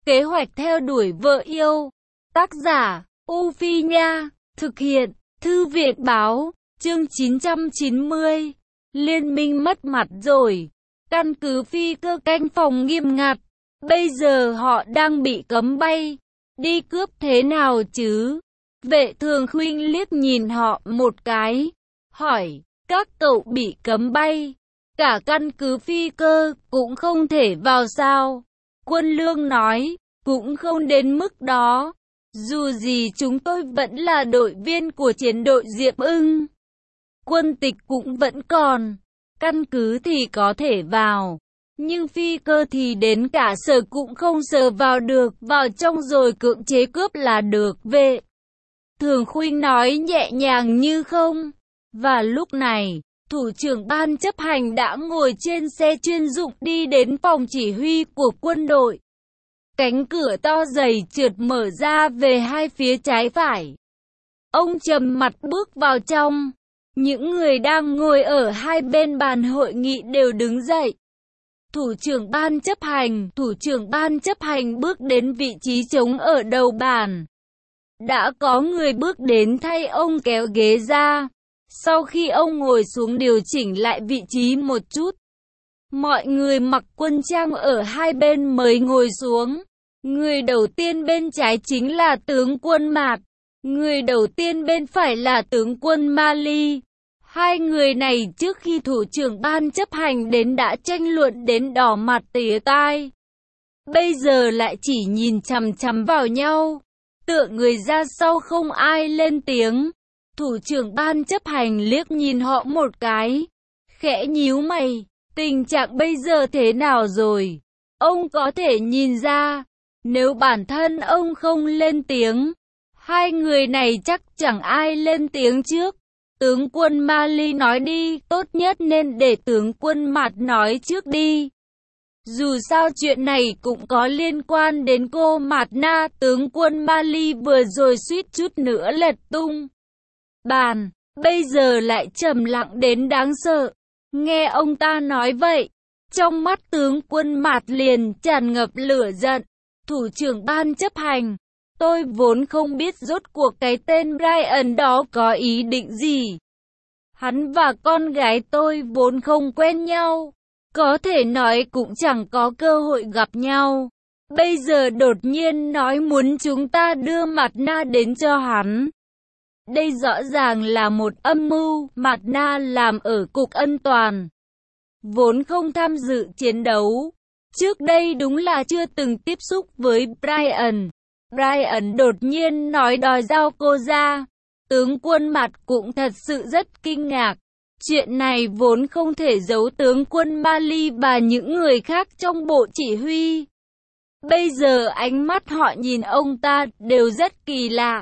Kế hoạch theo đuổi vợ yêu. Tác giả, U Phi Nha. Thực hiện, Thư viện báo. Chương 990. Liên minh mất mặt rồi. Căn cứ phi cơ canh phòng nghiêm ngặt. Bây giờ họ đang bị cấm bay. Đi cướp thế nào chứ? Vệ Thường Khuynh liếc nhìn họ một cái. Hỏi, các cậu bị cấm bay. Cả căn cứ phi cơ cũng không thể vào sao? Quân Lương nói, cũng không đến mức đó. Dù gì chúng tôi vẫn là đội viên của chiến đội Diệp Ưng. Quân tịch cũng vẫn còn. Căn cứ thì có thể vào. Nhưng phi cơ thì đến cả sờ cũng không sờ vào được. Vào trong rồi cưỡng chế cướp là được. Vệ Thường Khuynh nói nhẹ nhàng như không. Và lúc này, thủ trưởng ban chấp hành đã ngồi trên xe chuyên dụng đi đến phòng chỉ huy của quân đội. Cánh cửa to dày trượt mở ra về hai phía trái phải. Ông trầm mặt bước vào trong. Những người đang ngồi ở hai bên bàn hội nghị đều đứng dậy. Thủ trưởng ban chấp hành bước đến vị trí trống ở đầu bàn. Đã có người bước đến thay ông kéo ghế ra. Sau khi ông ngồi xuống điều chỉnh lại vị trí một chút, mọi người mặc quân trang ở hai bên mới ngồi xuống. Người đầu tiên bên trái chính là tướng quân Mạt. Người đầu tiên bên phải là tướng quân Mali. Hai người này trước khi thủ trưởng ban chấp hành đến đã tranh luận đến đỏ mặt tía tai. Bây giờ lại chỉ nhìn chằm chằm vào nhau. Tựa người ra sau không ai lên tiếng. Thủ trưởng ban chấp hành liếc nhìn họ một cái. Khẽ nhíu mày. Tình trạng bây giờ thế nào rồi? Ông có thể nhìn ra. Nếu bản thân ông không lên tiếng, hai người này chắc chẳng ai lên tiếng trước. Tướng quân Mali nói đi, tốt nhất nên để tướng quân Mạt nói trước đi. Dù sao chuyện này cũng có liên quan đến cô Mạt Na. Tướng quân Mali vừa rồi suýt chút nữa lật tung bàn, bây giờ lại trầm lặng đến đáng sợ. Nghe ông ta nói vậy, trong mắt tướng quân Mạt liền tràn ngập lửa giận. Thủ trưởng ban chấp hành, tôi vốn không biết rốt cuộc cái tên Brian đó có ý định gì. Hắn và con gái tôi vốn không quen nhau, có thể nói cũng chẳng có cơ hội gặp nhau. Bây giờ đột nhiên nói muốn chúng ta đưa Mạt Na đến cho hắn. Đây rõ ràng là một âm mưu. Mạt Na làm ở cục an toàn, vốn không tham dự chiến đấu. Trước đây đúng là chưa từng tiếp xúc với Brian. Brian đột nhiên nói đòi giao cô ra. Tướng quân Mạt cũng thật sự rất kinh ngạc. Chuyện này vốn không thể giấu tướng quân Mali và những người khác trong bộ chỉ huy. Bây giờ ánh mắt họ nhìn ông ta đều rất kỳ lạ.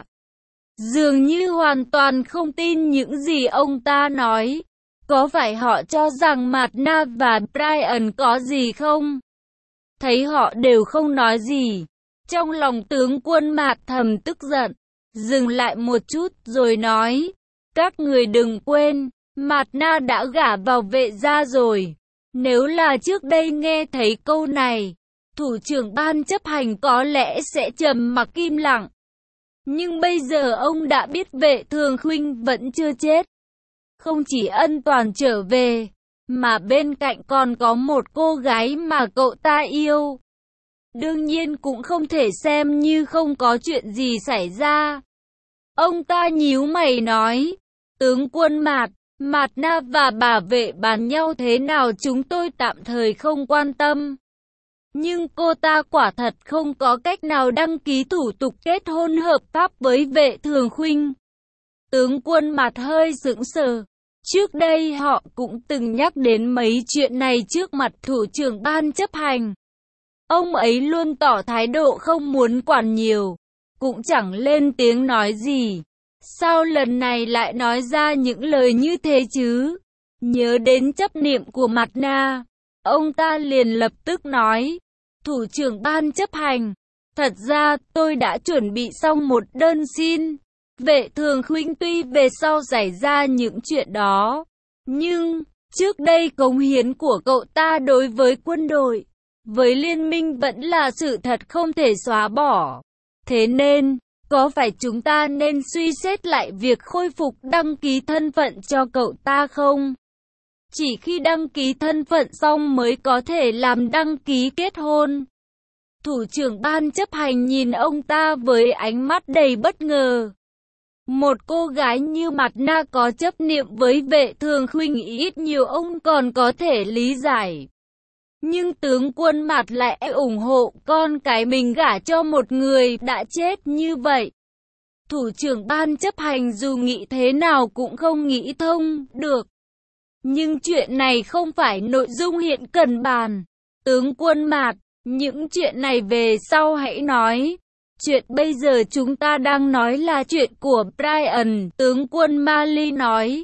Dường như hoàn toàn không tin những gì ông ta nói. Có phải họ cho rằng Mạt Na và Brian có gì không? Thấy họ đều không nói gì. Trong lòng tướng quân Mạt thầm tức giận. Dừng lại một chút rồi nói. Các người đừng quên, Mạt Na đã gả vào Vệ gia rồi. Nếu là trước đây nghe thấy câu này, thủ trưởng ban chấp hành có lẽ sẽ trầm mặc im lặng. Nhưng bây giờ ông đã biết Vệ Thường Khuynh vẫn chưa chết. Không chỉ ân toàn trở về, mà bên cạnh còn có một cô gái mà cậu ta yêu. Đương nhiên cũng không thể xem như không có chuyện gì xảy ra. Ông ta nhíu mày nói, tướng quân Mạt, Mạt Na và bà Vệ bàn nhau thế nào chúng tôi tạm thời không quan tâm. Nhưng cô ta quả thật không có cách nào đăng ký thủ tục kết hôn hợp pháp với Vệ Thường Khuynh. Tướng quân Mạt hơi sững sờ. Trước đây họ cũng từng nhắc đến mấy chuyện này trước mặt thủ trưởng ban chấp hành. Ông ấy luôn tỏ thái độ không muốn quản nhiều, cũng chẳng lên tiếng nói gì. Sao lần này lại nói ra những lời như thế chứ? Nhớ đến chấp niệm của Mạt Na, ông ta liền lập tức nói, thủ trưởng ban chấp hành, thật ra tôi đã chuẩn bị xong một đơn xin. Vệ Thường Khuynh tuy về sau xảy ra những chuyện đó, nhưng trước đây cống hiến của cậu ta đối với quân đội với liên minh vẫn là sự thật không thể xóa bỏ. Thế nên, có phải chúng ta nên suy xét lại việc khôi phục đăng ký thân phận cho cậu ta không? Chỉ khi đăng ký thân phận xong mới có thể làm đăng ký kết hôn. Thủ trưởng ban chấp hành nhìn ông ta với ánh mắt đầy bất ngờ. Một cô gái như Mạt Na có chấp niệm với Vệ Thường Khuynh ít nhiều ông còn có thể lý giải. Nhưng tướng quân Mạt lại ủng hộ con cái mình gả cho một người đã chết như vậy. Thủ trưởng ban chấp hành dù nghĩ thế nào cũng không nghĩ thông được. Nhưng chuyện này không phải nội dung hiện cần bàn. Tướng quân Mạt, những chuyện này về sau hãy nói. Chuyện bây giờ chúng ta đang nói là chuyện của Brian, tướng quân Mali nói.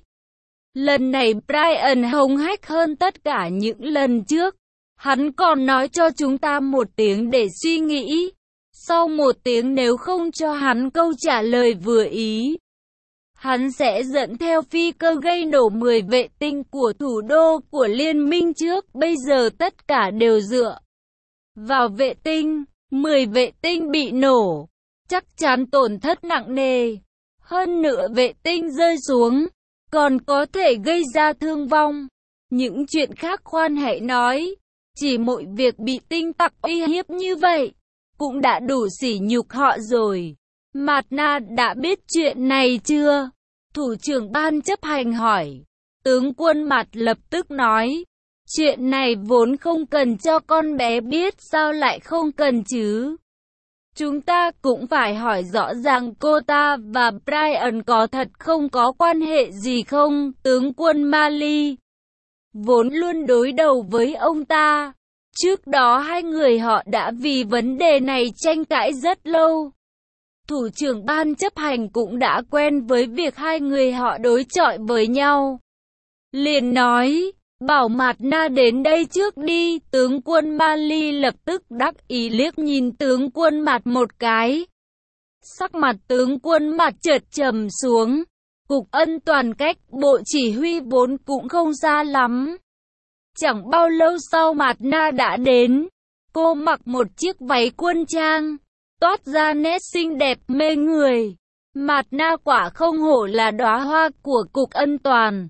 Lần này Brian hống hách hơn tất cả những lần trước. Hắn còn nói cho chúng ta 1 tiếng để suy nghĩ. Sau 1 tiếng nếu không cho hắn câu trả lời vừa ý, hắn sẽ dẫn theo phi cơ gây nổ 10 vệ tinh của thủ đô của liên minh trước. Bây giờ tất cả đều dựa vào vệ tinh. 10 vệ tinh bị nổ, chắc chắn tổn thất nặng nề. Hơn nữa vệ tinh rơi xuống, còn có thể gây ra thương vong. Những chuyện khác khoan hãy nói. Chỉ mỗi việc bị tinh tặc uy hiếp như vậy, cũng đã đủ sỉ nhục họ rồi. Mạt Na đã biết chuyện này chưa? Thủ trưởng ban chấp hành hỏi. Tướng quân Mạt lập tức nói. Chuyện này vốn không cần cho con bé biết, sao lại không cần chứ? Chúng ta cũng phải hỏi rõ ràng cô ta và Brian có thật không có quan hệ gì không? Tướng quân Mali vốn luôn đối đầu với ông ta. Trước đó hai người họ đã vì vấn đề này tranh cãi rất lâu. Thủ trưởng ban chấp hành cũng đã quen với việc hai người họ đối chọi với nhau. Liền nói, bảo Mạt Na đến đây trước đi. Tướng quân Mali lập tức đắc ý liếc nhìn tướng quân Mạt một cái. Sắc mặt tướng quân Mạt chợt trầm xuống. Cục Ân Toàn cách bộ chỉ huy vốn cũng không xa lắm. Chẳng bao lâu sau Mạt Na đã đến. Cô mặc một chiếc váy quân trang, toát ra nét xinh đẹp mê người. Mạt Na quả không hổ là đóa hoa của Cục Ân Toàn.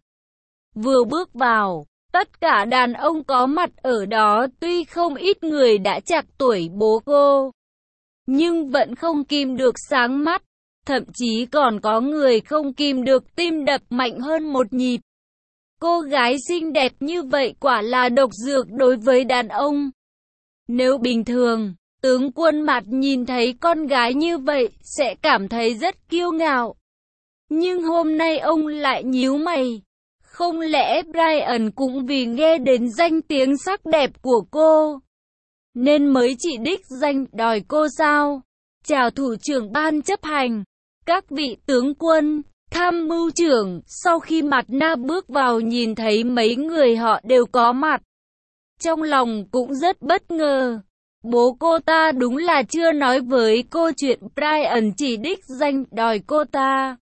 Vừa bước vào, tất cả đàn ông có mặt ở đó, tuy không ít người đã trạc tuổi bố cô, nhưng vẫn không kìm được sáng mắt. Thậm chí còn có người không kìm được tim đập mạnh hơn một nhịp. Cô gái xinh đẹp như vậy quả là độc dược đối với đàn ông. Nếu bình thường, tướng quân Mạt nhìn thấy con gái như vậy sẽ cảm thấy rất kiêu ngạo. Nhưng hôm nay ông lại nhíu mày. Không lẽ Brian cũng vì nghe đến danh tiếng sắc đẹp của cô nên mới chỉ đích danh đòi cô sao? Chào thủ trưởng ban chấp hành, các vị tướng quân, tham mưu trưởng. Sau khi Mạt Na bước vào nhìn thấy mấy người họ đều có mặt, trong lòng cũng rất bất ngờ. Bố cô ta đúng là chưa nói với cô chuyện Brian chỉ đích danh đòi cô ta.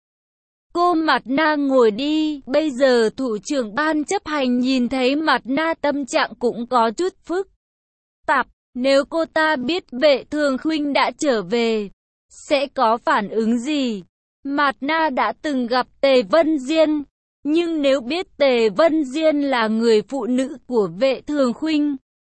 Cô Mạt Na ngồi đi. Bây giờ thủ trưởng ban chấp hành nhìn thấy Mạt Na tâm trạng cũng có chút phức tạp. Nếu cô ta biết Vệ Thường Khuynh đã trở về, sẽ có phản ứng gì? Mạt Na đã từng gặp Tề Vân Diên, nhưng nếu biết Tề Vân Diên là người phụ nữ của Vệ Thường Khuynh,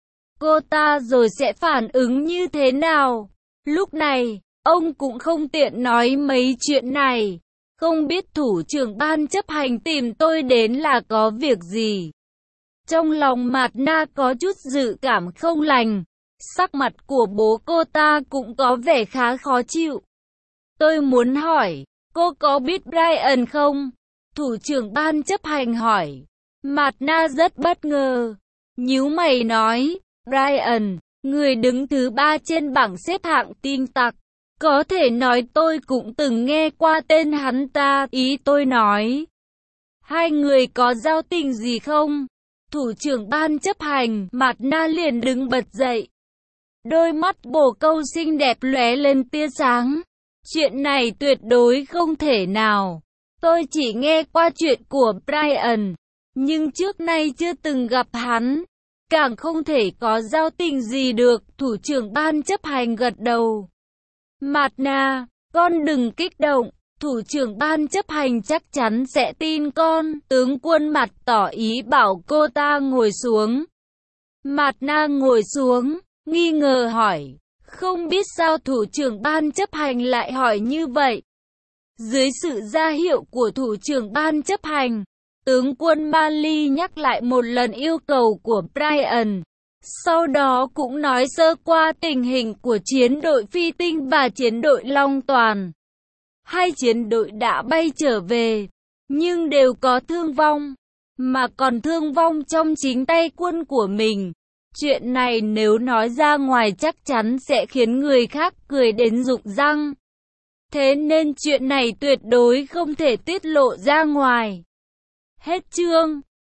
cô ta rồi sẽ phản ứng như thế nào? Lúc này, ông cũng không tiện nói mấy chuyện này. Không biết thủ trưởng ban chấp hành tìm tôi đến là có việc gì? Trong lòng Mạt Na có chút dự cảm không lành. Sắc mặt của bố cô ta cũng có vẻ khá khó chịu. Tôi muốn hỏi, cô có biết Brian không? Thủ trưởng ban chấp hành hỏi. Mạt Na rất bất ngờ. Nhíu mày nói, Brian, người đứng thứ 3 trên bảng xếp hạng tin tặc. Có thể nói tôi cũng từng nghe qua tên hắn ta. Ý tôi nói, hai người có giao tình gì không? Thủ trưởng ban chấp hành, Mạt Na liền đứng bật dậy. Đôi mắt bồ câu xinh đẹp lóe lên tia sáng. Chuyện này tuyệt đối không thể nào. Tôi chỉ nghe qua chuyện của Brian, nhưng trước nay chưa từng gặp hắn. càng không thể có giao tình gì được. Thủ trưởng ban chấp hành gật đầu. Mạt Na, con đừng kích động, thủ trưởng ban chấp hành chắc chắn sẽ tin con. Tướng quân mặt tỏ ý bảo cô ta ngồi xuống. Mạt Na ngồi xuống, nghi ngờ hỏi, không biết sao thủ trưởng ban chấp hành lại hỏi như vậy. Dưới sự ra hiệu của thủ trưởng ban chấp hành, tướng quân Mali nhắc lại một lần yêu cầu của Brian. Sau đó cũng nói sơ qua tình hình của chiến đội Phi Tinh và chiến đội Long Toàn. Hai chiến đội đã bay trở về, nhưng đều có thương vong, mà còn thương vong trong chính tay quân của mình. Chuyện này nếu nói ra ngoài chắc chắn sẽ khiến người khác cười đến rụng răng. Thế nên chuyện này tuyệt đối không thể tiết lộ ra ngoài. Hết chương.